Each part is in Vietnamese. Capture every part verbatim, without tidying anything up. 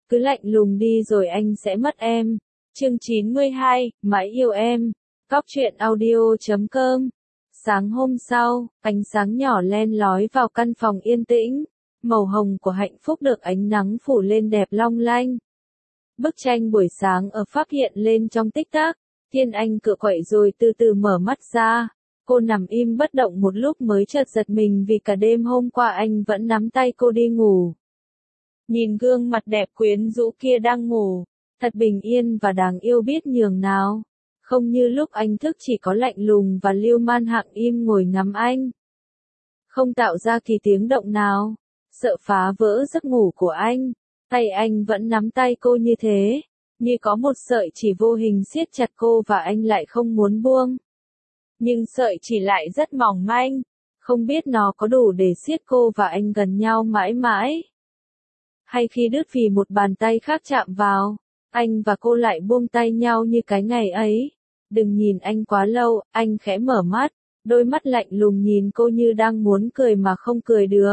cứ lạnh lùng đi rồi anh sẽ mất em. Chương chín mươi hai, mãi yêu em. Cóc truyện audio chấm com. Sáng hôm sau, ánh sáng nhỏ len lói vào căn phòng yên tĩnh. Màu hồng của hạnh phúc được ánh nắng phủ lên đẹp long lanh. Bức tranh buổi sáng ở Pháp hiện lên trong tích tắc. Thiên Anh cựa quậy rồi từ từ mở mắt ra. Cô nằm im bất động một lúc mới chợt giật mình vì cả đêm hôm qua anh vẫn nắm tay cô đi ngủ. Nhìn gương mặt đẹp quyến rũ kia đang ngủ, thật bình yên và đáng yêu biết nhường nào. Không như lúc anh thức chỉ có lạnh lùng và Lưu Man Hạng im ngồi ngắm anh. Không tạo ra kỳ tiếng động nào, sợ phá vỡ giấc ngủ của anh, tay anh vẫn nắm tay cô như thế, như có một sợi chỉ vô hình siết chặt cô và anh lại không muốn buông. Nhưng sợi chỉ lại rất mỏng manh, không biết nó có đủ để siết cô và anh gần nhau mãi mãi. Hay khi đứt vì một bàn tay khác chạm vào, anh và cô lại buông tay nhau như cái ngày ấy. Đừng nhìn anh quá lâu, anh khẽ mở mắt, đôi mắt lạnh lùng nhìn cô như đang muốn cười mà không cười được.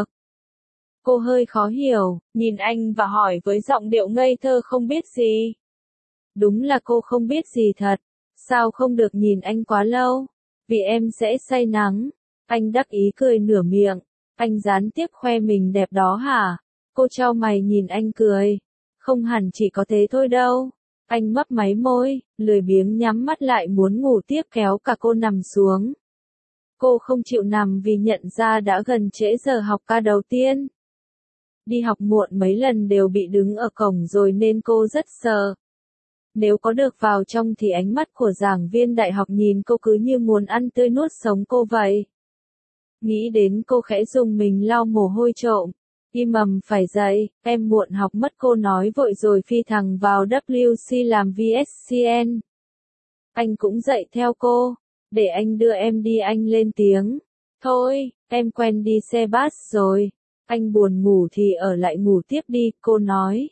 Cô hơi khó hiểu, nhìn anh và hỏi với giọng điệu ngây thơ không biết gì. Đúng là cô không biết gì thật, sao không được nhìn anh quá lâu? Vì em sẽ say nắng. Anh đắc ý cười nửa miệng, anh gián tiếp khoe mình đẹp đó hả? Cô chau mày nhìn anh cười. Không hẳn chỉ có thế thôi đâu. Anh mấp máy môi, lười biếng nhắm mắt lại muốn ngủ tiếp kéo cả cô nằm xuống. Cô không chịu nằm vì nhận ra đã gần trễ giờ học ca đầu tiên. Đi học muộn mấy lần đều bị đứng ở cổng rồi nên cô rất sợ. Nếu có được vào trong thì ánh mắt của giảng viên đại học nhìn cô cứ như muốn ăn tươi nuốt sống cô vậy. Nghĩ đến cô khẽ dùng mình lau mồ hôi trộm. Im ầm phải dậy, em muộn học mất cô nói vội rồi phi thẳng vào W C làm V S C N. Anh cũng dậy theo cô, để anh đưa em đi anh lên tiếng. Thôi, em quen đi xe bus rồi, anh buồn ngủ thì ở lại ngủ tiếp đi, cô nói.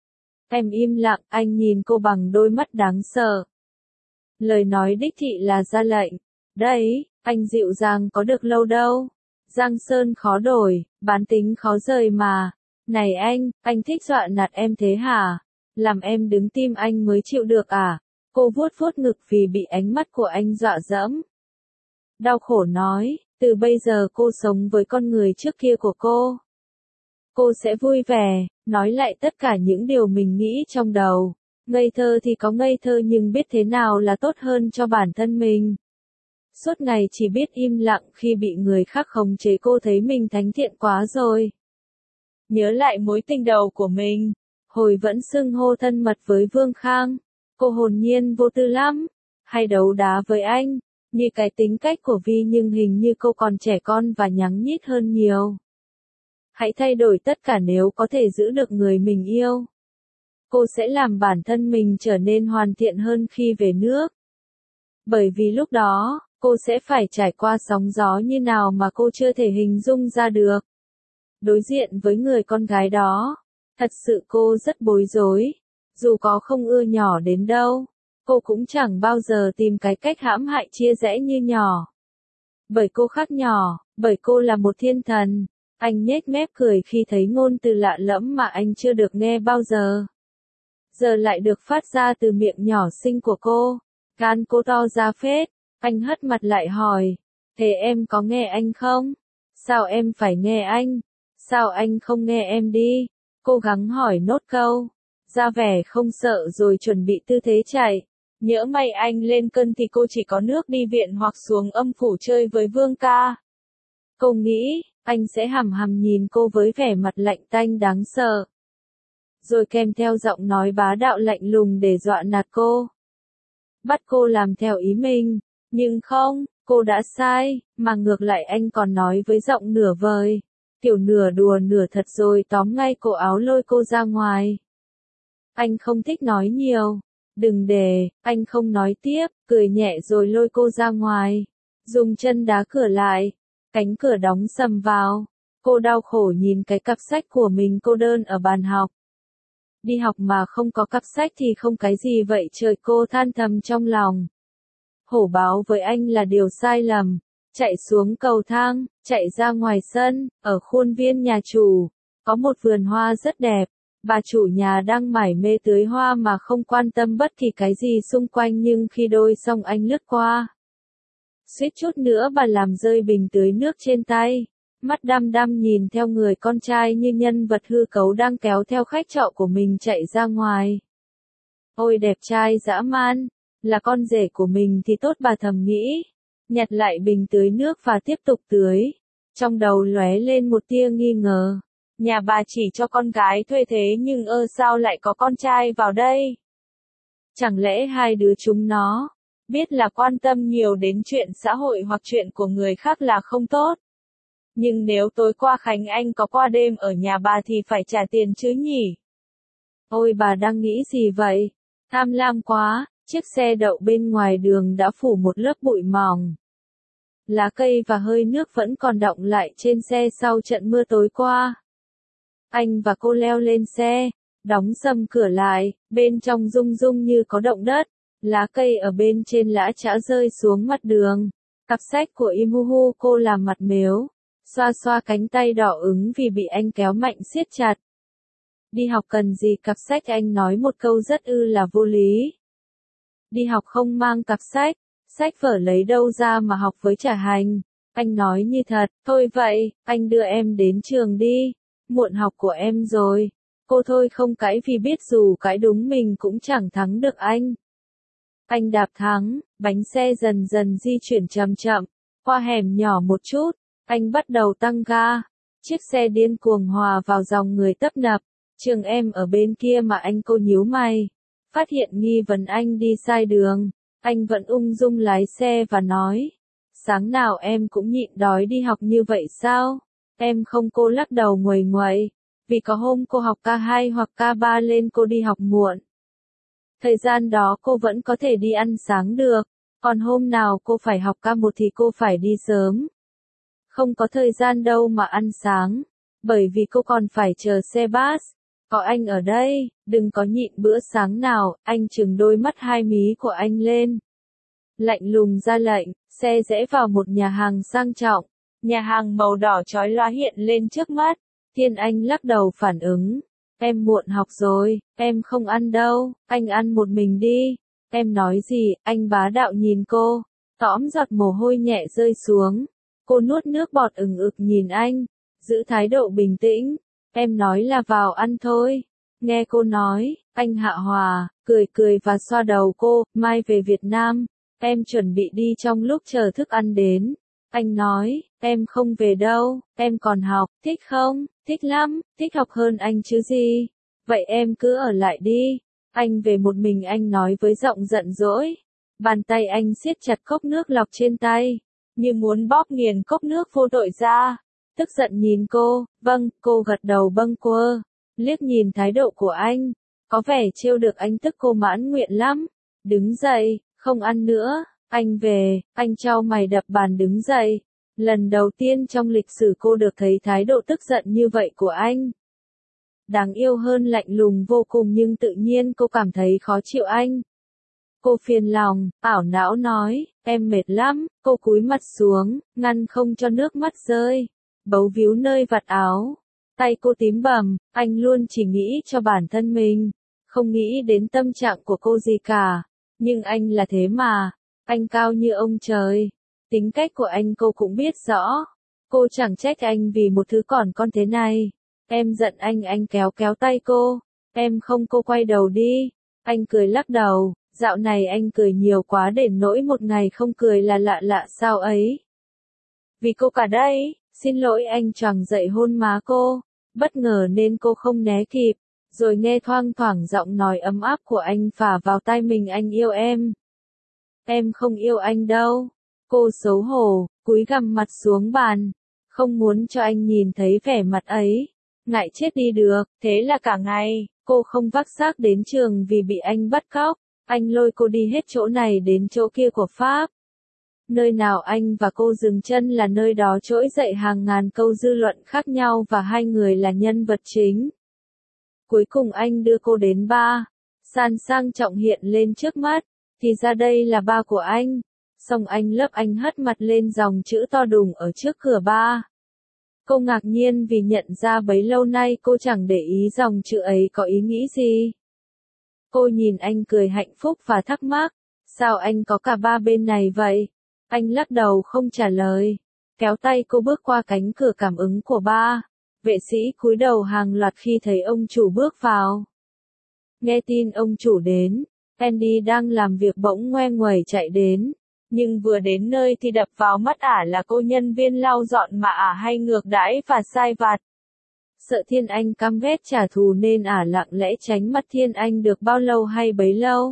Em im lặng, anh nhìn cô bằng đôi mắt đáng sợ. Lời nói đích thị là ra lệnh. Đấy, anh dịu dàng có được lâu đâu. Giang sơn khó đổi, bán tính khó rời mà. Này anh, anh thích dọa nạt em thế hả? Làm em đứng tim anh mới chịu được à? Cô vuốt vuốt ngực vì bị ánh mắt của anh dọa dẫm. Đau khổ nói, từ bây giờ cô sống với con người trước kia của cô. Cô sẽ vui vẻ, nói lại tất cả những điều mình nghĩ trong đầu. Ngây thơ thì có ngây thơ nhưng biết thế nào là tốt hơn cho bản thân mình. Suốt ngày chỉ biết im lặng khi bị người khác khống chế cô thấy mình thánh thiện quá rồi. Nhớ lại mối tình đầu của mình, hồi vẫn xưng hô thân mật với Vương Khang, cô hồn nhiên vô tư lắm, hay đấu đá với anh, như cái tính cách của Vi nhưng hình như cô còn trẻ con và nhắng nhít hơn nhiều. Hãy thay đổi tất cả nếu có thể giữ được người mình yêu. Cô sẽ làm bản thân mình trở nên hoàn thiện hơn khi về nước. Bởi vì lúc đó, cô sẽ phải trải qua sóng gió như nào mà cô chưa thể hình dung ra được. Đối diện với người con gái đó, thật sự cô rất bối rối. Dù có không ưa nhỏ đến đâu, cô cũng chẳng bao giờ tìm cái cách hãm hại chia rẽ như nhỏ. Bởi cô khác nhỏ, bởi cô là một thiên thần. Anh nhếch mép cười khi thấy ngôn từ lạ lẫm mà anh chưa được nghe bao giờ. Giờ lại được phát ra từ miệng nhỏ xinh của cô. Gan cô to ra phết. Anh hất mặt lại hỏi. Thế em có nghe anh không? Sao em phải nghe anh? Sao anh không nghe em đi? Cố gắng hỏi nốt câu. Ra vẻ không sợ rồi chuẩn bị tư thế chạy. Nhỡ may anh lên cơn thì cô chỉ có nước đi viện hoặc xuống âm phủ chơi với Vương ca. Cô nghĩ, anh sẽ hằm hằm nhìn cô với vẻ mặt lạnh tanh đáng sợ. Rồi kèm theo giọng nói bá đạo lạnh lùng để dọa nạt cô. Bắt cô làm theo ý mình. Nhưng không, cô đã sai, mà ngược lại anh còn nói với giọng nửa vời. Kiểu nửa đùa nửa thật rồi tóm ngay cổ áo lôi cô ra ngoài. Anh không thích nói nhiều. Đừng để, anh không nói tiếp, cười nhẹ rồi lôi cô ra ngoài. Dùng chân đá cửa lại. Cánh cửa đóng sầm vào. Cô đau khổ nhìn cái cặp sách của mình cô đơn ở bàn học. Đi học mà không có cặp sách thì không cái gì vậy trời, cô than thầm trong lòng. Hổ báo với anh là điều sai lầm. Chạy xuống cầu thang, chạy ra ngoài sân, ở khuôn viên nhà chủ. Có một vườn hoa rất đẹp. Bà chủ nhà đang mải mê tưới hoa mà không quan tâm bất kỳ cái gì xung quanh, nhưng khi đôi song anh lướt qua, suýt chút nữa bà làm rơi bình tưới nước trên tay. Mắt đăm đăm nhìn theo người con trai như nhân vật hư cấu đang kéo theo khách trọ của mình chạy ra ngoài. Ôi đẹp trai dã man, là con rể của mình thì tốt, bà thầm nghĩ. Nhặt lại bình tưới nước và tiếp tục tưới. Trong đầu lóe lên một tia nghi ngờ. Nhà bà chỉ cho con gái thuê thế nhưng ơ sao lại có con trai vào đây? Chẳng lẽ hai đứa chúng nó biết là quan tâm nhiều đến chuyện xã hội hoặc chuyện của người khác là không tốt? Nhưng nếu tối qua Khánh Anh có qua đêm ở nhà bà thì phải trả tiền chứ nhỉ? Ôi bà đang nghĩ gì vậy? Tham lam quá, chiếc xe đậu bên ngoài đường đã phủ một lớp bụi mỏng. Lá cây và hơi nước vẫn còn đọng lại trên xe sau trận mưa tối qua. Anh và cô leo lên xe, đóng sầm cửa lại, bên trong rung rung như có động đất. Lá cây ở bên trên lã chã rơi xuống mặt đường. Cặp sách của Imuhu cô làm mặt mếu, xoa xoa cánh tay đỏ ứng vì bị anh kéo mạnh siết chặt. Đi học cần gì cặp sách, anh nói một câu rất ư là vô lý. Đi học không mang cặp sách, sách vở lấy đâu ra mà học với Trà Hành. Anh nói như thật, thôi vậy, anh đưa em đến trường đi, muộn học của em rồi. Cô thôi không cãi vì biết dù cãi đúng mình cũng chẳng thắng được anh. Anh đạp thắng, bánh xe dần dần di chuyển chậm chậm, qua hẻm nhỏ một chút, anh bắt đầu tăng ga. Chiếc xe điên cuồng hòa vào dòng người tấp nập. Trường em ở bên kia mà, anh, cô nhíu mày. Phát hiện nghi vấn anh đi sai đường, anh vẫn ung dung lái xe và nói. Sáng nào em cũng nhịn đói đi học như vậy sao? Em không, cô lắc đầu nguầy nguậy. Vì có hôm cô học ca hai hoặc ca ba lên cô đi học muộn. Thời gian đó cô vẫn có thể đi ăn sáng được, còn hôm nào cô phải học ca một thì cô phải đi sớm. Không có thời gian đâu mà ăn sáng, bởi vì cô còn phải chờ xe bus. Có anh ở đây, đừng có nhịn bữa sáng nào, anh trừng đôi mắt hai mí của anh lên. Lạnh lùng ra lệnh, xe rẽ vào một nhà hàng sang trọng. Nhà hàng màu đỏ chói lóa hiện lên trước mắt. Thiên Anh lắc đầu phản ứng. Em muộn học rồi, em không ăn đâu, anh ăn một mình đi. Em nói gì, anh bá đạo nhìn cô, tõm giọt mồ hôi nhẹ rơi xuống. Cô nuốt nước bọt ừng ực nhìn anh, giữ thái độ bình tĩnh. Em nói là vào ăn thôi. Nghe cô nói, anh hạ hòa, cười cười và xoa đầu cô, mai về Việt Nam, em chuẩn bị đi trong lúc chờ thức ăn đến. Anh nói, em không về đâu, em còn học, thích không? Thích lắm, thích học hơn anh chứ gì. Vậy em cứ ở lại đi. Anh về một mình, anh nói với giọng giận dỗi. Bàn tay anh siết chặt cốc nước lọc trên tay, như muốn bóp nghiền cốc nước vô tội ra. Tức giận nhìn cô, vâng, cô gật đầu bâng quơ. Liếc nhìn thái độ của anh, có vẻ trêu được anh, tức cô mãn nguyện lắm. Đứng dậy, không ăn nữa, anh về, anh chau mày đập bàn đứng dậy. Lần đầu tiên trong lịch sử cô được thấy thái độ tức giận như vậy của anh. Đáng yêu hơn lạnh lùng vô cùng, nhưng tự nhiên cô cảm thấy khó chịu anh. Cô phiền lòng, ảo não nói, em mệt lắm. Cô cúi mặt xuống, ngăn không cho nước mắt rơi, bấu víu nơi vạt áo. Tay cô tím bầm, anh luôn chỉ nghĩ cho bản thân mình, không nghĩ đến tâm trạng của cô gì cả. Nhưng anh là thế mà, anh cao như ông trời. Tính cách của anh cô cũng biết rõ. Cô chẳng trách anh vì một thứ còn con thế này. Em giận anh, anh kéo kéo tay cô. Em không, cô quay đầu đi. Anh cười lắc đầu, dạo này anh cười nhiều quá đến nỗi một ngày không cười là lạ lạ sao ấy. Vì cô cả đây, xin lỗi, anh choàng dậy hôn má cô. Bất ngờ nên cô không né kịp, rồi nghe thoang thoảng giọng nói ấm áp của anh phả vào tai mình, anh yêu em. Em không yêu anh đâu. Cô xấu hổ, cúi gằm mặt xuống bàn, không muốn cho anh nhìn thấy vẻ mặt ấy. Ngại chết đi được, thế là cả ngày, cô không vác xác đến trường vì bị anh bắt cóc. Anh lôi cô đi hết chỗ này đến chỗ kia của Pháp. Nơi nào anh và cô dừng chân là nơi đó trỗi dậy hàng ngàn câu dư luận khác nhau và hai người là nhân vật chính. Cuối cùng anh đưa cô đến bar, sàn sang trọng hiện lên trước mắt, thì ra đây là bar của anh. Xong anh lấp anh hất mặt lên dòng chữ to đùng ở trước cửa bar. Cô ngạc nhiên vì nhận ra bấy lâu nay cô chẳng để ý dòng chữ ấy có ý nghĩ gì. Cô nhìn anh cười hạnh phúc và thắc mắc, sao anh có cả ba bên này vậy? Anh lắc đầu không trả lời, kéo tay cô bước qua cánh cửa cảm ứng của ba. Vệ sĩ cúi đầu hàng loạt khi thấy ông chủ bước vào. Nghe tin ông chủ đến, Andy đang làm việc bỗng ngoe nguẩy chạy đến. Nhưng vừa đến nơi thì đập vào mắt ả là cô nhân viên lau dọn mà ả hay ngược đãi và sai vặt. Sợ Thiên Anh căm ghét trả thù nên ả lặng lẽ tránh mắt Thiên Anh được bao lâu hay bấy lâu.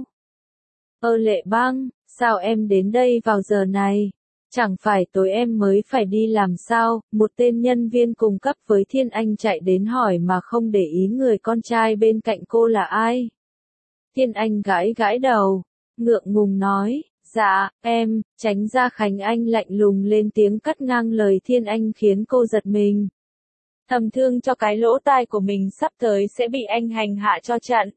Ơ Lệ Băng, sao em đến đây vào giờ này? Chẳng phải tối em mới phải đi làm sao? Một tên nhân viên cùng cấp với Thiên Anh chạy đến hỏi mà không để ý người con trai bên cạnh cô là ai. Thiên Anh gãi gãi đầu, ngượng ngùng nói, dạ, em, tránh ra. Khánh Anh lạnh lùng lên tiếng cắt ngang lời Thiên Anh khiến cô giật mình. Thầm thương cho cái lỗ tai của mình sắp tới sẽ bị anh hành hạ cho trận.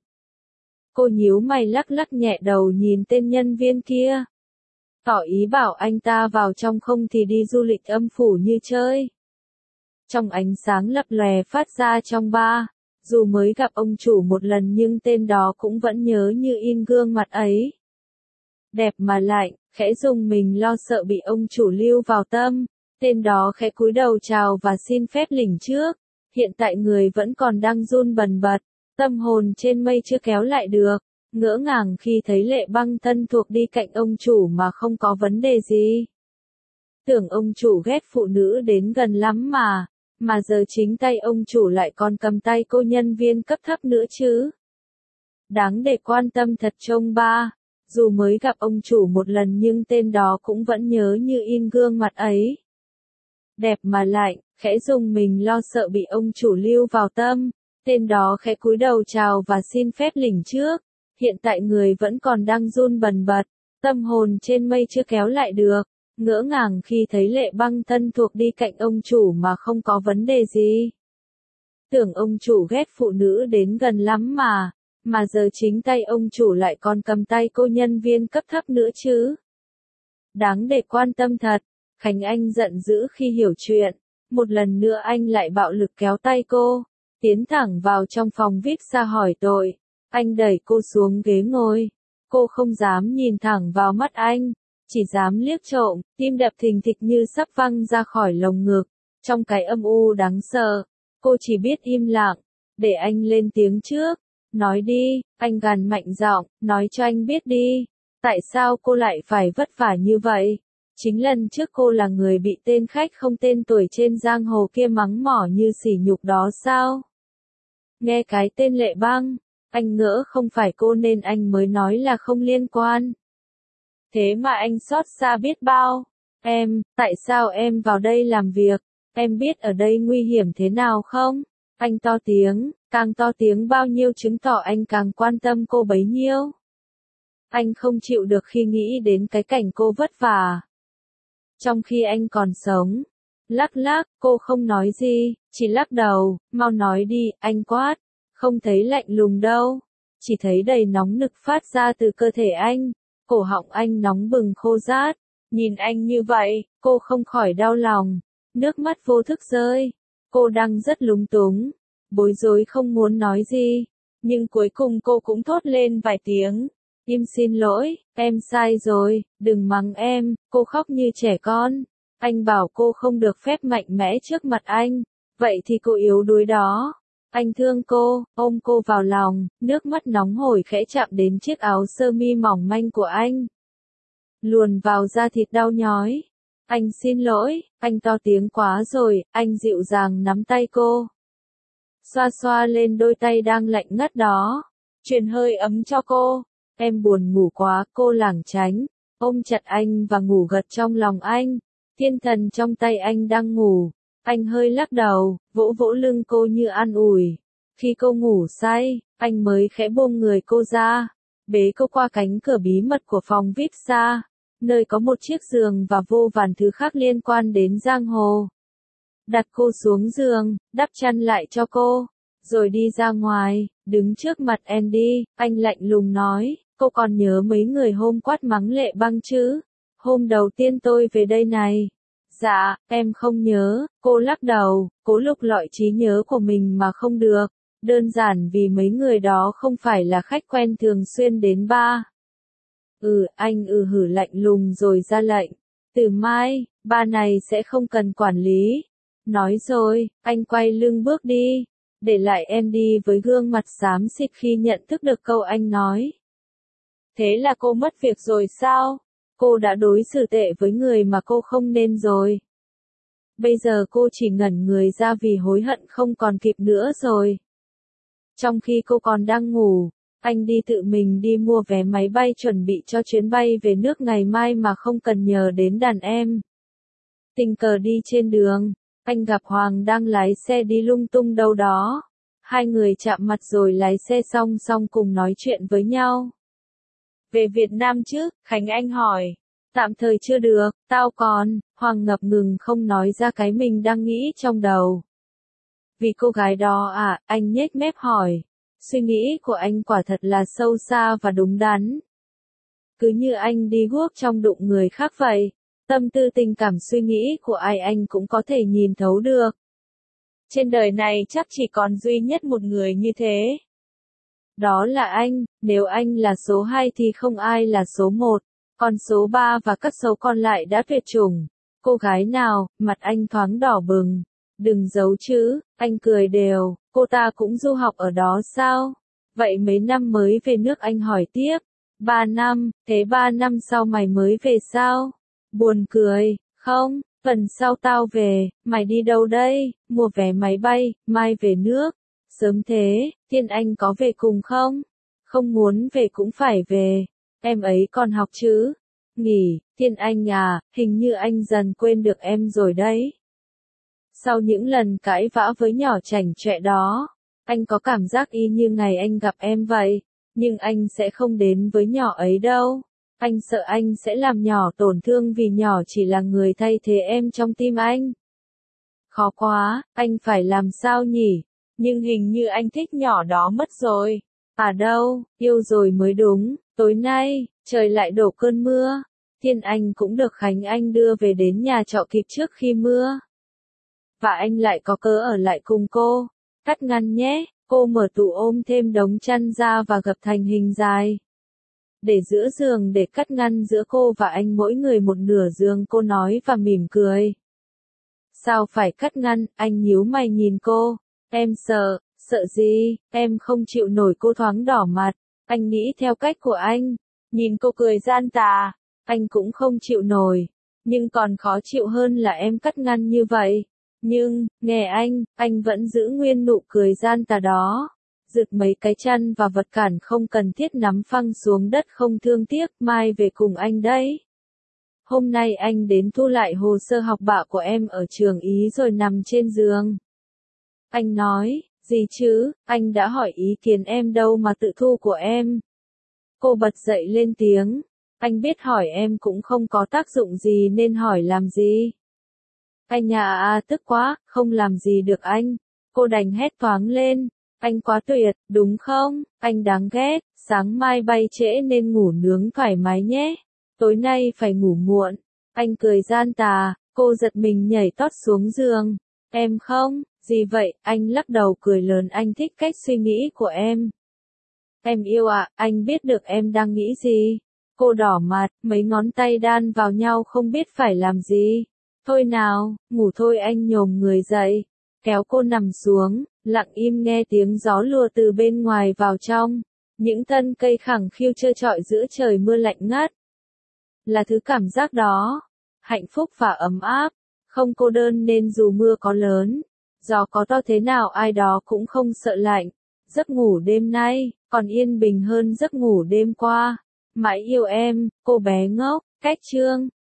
Cô nhíu mày lắc lắc nhẹ đầu nhìn tên nhân viên kia. Tỏ ý bảo anh ta vào trong không thì đi du lịch âm phủ như chơi. Trong ánh sáng lập lòe phát ra trong ba, dù mới gặp ông chủ một lần nhưng tên đó cũng vẫn nhớ như in gương mặt ấy. Đẹp mà lạnh, khẽ rùng mình lo sợ bị ông chủ lưu vào tâm. Tên đó khẽ cúi đầu chào và xin phép lỉnh trước. Hiện tại người vẫn còn đang run bần bật, tâm hồn trên mây chưa kéo lại được. Ngỡ ngàng khi thấy Lệ Băng thân thuộc đi cạnh ông chủ mà không có vấn đề gì. Tưởng ông chủ ghét phụ nữ đến gần lắm mà, mà giờ chính tay ông chủ lại còn cầm tay cô nhân viên cấp thấp nữa chứ. Đáng để quan tâm thật trông ba, dù mới gặp ông chủ một lần nhưng tên đó cũng vẫn nhớ như in gương mặt ấy. Đẹp mà lạnh, khẽ rùng mình lo sợ bị ông chủ lưu vào tâm, tên đó khẽ cúi đầu chào và xin phép lỉnh trước. Hiện tại người vẫn còn đang run bần bật, tâm hồn trên mây chưa kéo lại được, ngỡ ngàng khi thấy Lệ Băng thân thuộc đi cạnh ông chủ mà không có vấn đề gì. Tưởng ông chủ ghét phụ nữ đến gần lắm mà, mà giờ chính tay ông chủ lại còn cầm tay cô nhân viên cấp thấp nữa chứ. Đáng để quan tâm thật, Khánh Anh giận dữ khi hiểu chuyện, một lần nữa anh lại bạo lực kéo tay cô, tiến thẳng vào trong phòng vê i pê ra hỏi tội. Anh đẩy cô xuống ghế ngồi. Cô không dám nhìn thẳng vào mắt anh, chỉ dám liếc trộm, tim đập thình thịch như sắp văng ra khỏi lồng ngực. Trong cái âm u đáng sợ, cô chỉ biết im lặng, để anh lên tiếng trước. Nói đi, anh gằn mạnh giọng, nói cho anh biết đi. Tại sao cô lại phải vất vả như vậy? Chính lần trước cô là người bị tên khách không tên tuổi trên giang hồ kia mắng mỏ như sỉ nhục đó sao? Nghe cái tên Lệ Băng, anh ngỡ không phải cô nên anh mới nói là không liên quan. Thế mà anh xót xa biết bao. Em, tại sao em vào đây làm việc? Em biết ở đây nguy hiểm thế nào không? Anh to tiếng, càng to tiếng bao nhiêu chứng tỏ anh càng quan tâm cô bấy nhiêu. Anh không chịu được khi nghĩ đến cái cảnh cô vất vả. Trong khi anh còn sống. Lắc lắc, cô không nói gì, chỉ lắc đầu, mau nói đi, anh quát. Không thấy lạnh lùng đâu, chỉ thấy đầy nóng nực phát ra từ cơ thể anh, cổ họng anh nóng bừng khô rát. Nhìn anh như vậy, cô không khỏi đau lòng, nước mắt vô thức rơi. Cô đang rất lúng túng, bối rối không muốn nói gì, nhưng cuối cùng cô cũng thốt lên vài tiếng. Im xin lỗi, em sai rồi, đừng mắng em. Cô khóc như trẻ con. Anh bảo cô không được phép mạnh mẽ trước mặt anh, vậy thì cô yếu đuối đó. Anh thương cô, ôm cô vào lòng, nước mắt nóng hổi khẽ chạm đến chiếc áo sơ mi mỏng manh của anh. Luồn vào da thịt đau nhói. Anh xin lỗi, anh to tiếng quá rồi, anh dịu dàng nắm tay cô. Xoa xoa lên đôi tay đang lạnh ngắt đó, truyền hơi ấm cho cô. Em buồn ngủ quá, cô lảng tránh, ôm chặt anh và ngủ gật trong lòng anh. Thiên thần trong tay anh đang ngủ. Anh hơi lắc đầu, vỗ vỗ lưng cô như an ủi. Khi cô ngủ say, anh mới khẽ buông người cô ra, bế cô qua cánh cửa bí mật của phòng vê i pê ra, nơi có một chiếc giường và vô vàn thứ khác liên quan đến giang hồ. Đặt cô xuống giường, đắp chăn lại cho cô, rồi đi ra ngoài, đứng trước mặt Andy, anh lạnh lùng nói, cô còn nhớ mấy người hôm quát mắng Lệ Băng chứ? Hôm đầu tiên tôi về đây này, Dạ, em không nhớ, cô lắc đầu, cố lục lọi trí nhớ của mình mà không được. Đơn giản vì mấy người đó không phải là khách quen thường xuyên đến ba. Ừ, anh ừ hử lạnh lùng rồi ra lệnh. Từ mai, ba này sẽ không cần quản lý. Nói rồi, anh quay lưng bước đi. Để lại em đi với gương mặt xám xịt khi nhận thức được câu anh nói. Thế là cô mất việc rồi sao? Cô đã đối xử tệ với người mà cô không nên rồi. Bây giờ cô chỉ ngẩn người ra vì hối hận không còn kịp nữa rồi. Trong khi cô còn đang ngủ, anh đi tự mình đi mua vé máy bay chuẩn bị cho chuyến bay về nước ngày mai mà không cần nhờ đến đàn em. Tình cờ đi trên đường, anh gặp Hoàng đang lái xe đi lung tung đâu đó. Hai người chạm mặt rồi lái xe song song cùng nói chuyện với nhau. Về Việt Nam chứ? Khánh Anh hỏi. Tạm thời chưa được, tao còn, Hoàng ngập ngừng không nói ra cái mình đang nghĩ trong đầu. Vì cô gái đó à, anh nhếch mép hỏi. Suy nghĩ của anh quả thật là sâu xa và đúng đắn. Cứ như anh đi guốc trong bụng người khác vậy. Tâm tư tình cảm suy nghĩ của ai anh cũng có thể nhìn thấu được. Trên đời này chắc chỉ còn duy nhất một người như thế. Đó là anh, nếu anh là số hai thì không ai là số một. Còn số ba và các số còn lại đã tuyệt chủng. Cô gái nào, mặt anh thoáng đỏ bừng. Đừng giấu chứ, anh cười đều, cô ta cũng du học ở đó sao? Vậy mấy năm mới về nước anh hỏi tiếp. Ba năm, thế ba năm sau mày mới về sao? Buồn cười, không, tuần sau tao về, mày đi đâu đây? Mua vé máy bay, mai về nước. Sớm thế, Thiên Anh có về cùng không? Không muốn về cũng phải về. Em ấy còn học chứ? Nghỉ, Thiên Anh à, hình như anh dần quên được em rồi đấy. Sau những lần cãi vã với nhỏ chảnh chọe đó, anh có cảm giác y như ngày anh gặp em vậy, nhưng anh sẽ không đến với nhỏ ấy đâu. Anh sợ anh sẽ làm nhỏ tổn thương vì nhỏ chỉ là người thay thế em trong tim anh. Khó quá, anh phải làm sao nhỉ? Nhưng hình như anh thích nhỏ đó mất rồi. À đâu, yêu rồi mới đúng. Tối nay, trời lại đổ cơn mưa. Thiên Anh cũng được Khánh Anh đưa về đến nhà trọ kịp trước khi mưa. Và anh lại có cớ ở lại cùng cô. Cắt ngăn nhé, cô mở tủ ôm thêm đống chăn ra và gập thành hình dài. Để giữa giường để cắt ngăn giữa cô và anh mỗi người một nửa giường, cô nói và mỉm cười. Sao phải cắt ngăn, anh nhíu mày nhìn cô. Em sợ, sợ gì, em không chịu nổi. Cô thoáng đỏ mặt. Anh nghĩ theo cách của anh. Nhìn cô cười gian tà, anh cũng không chịu nổi. Nhưng còn khó chịu hơn là em cắt ngăn như vậy. Nhưng, nghe anh, anh vẫn giữ nguyên nụ cười gian tà đó. Rực mấy cái chăn và vật cản không cần thiết nắm phăng xuống đất không thương tiếc, mai về cùng anh đấy. Hôm nay anh đến thu lại hồ sơ học bạ của em ở trường Ý rồi nằm trên giường. Anh nói, gì chứ, anh đã hỏi ý kiến em đâu mà tự thu của em. Cô bật dậy lên tiếng, anh biết hỏi em cũng không có tác dụng gì nên hỏi làm gì. Anh nhà à tức quá, không làm gì được anh. Cô đành hét toáng lên, anh quá tuyệt, đúng không, anh đáng ghét, sáng mai bay trễ nên ngủ nướng thoải mái nhé. Tối nay phải ngủ muộn. Anh cười gian tà, cô giật mình nhảy tót xuống giường. Em không, gì vậy, anh lắc đầu cười lớn, anh thích cách suy nghĩ của em. Em yêu ạ, à, anh biết được em đang nghĩ gì. Cô đỏ mặt, mấy ngón tay đan vào nhau không biết phải làm gì. Thôi nào, ngủ thôi, anh nhổm người dậy, kéo cô nằm xuống, lặng im nghe tiếng gió lùa từ bên ngoài vào trong. Những thân cây khẳng khiu trơ trọi giữa trời mưa lạnh ngắt. Là thứ cảm giác đó, hạnh phúc và ấm áp, không cô đơn nên dù mưa có lớn, gió có to thế nào ai đó cũng không sợ lạnh. Giấc ngủ đêm nay, còn yên bình hơn giấc ngủ đêm qua. Mãi yêu em, cô bé ngốc, cách chương.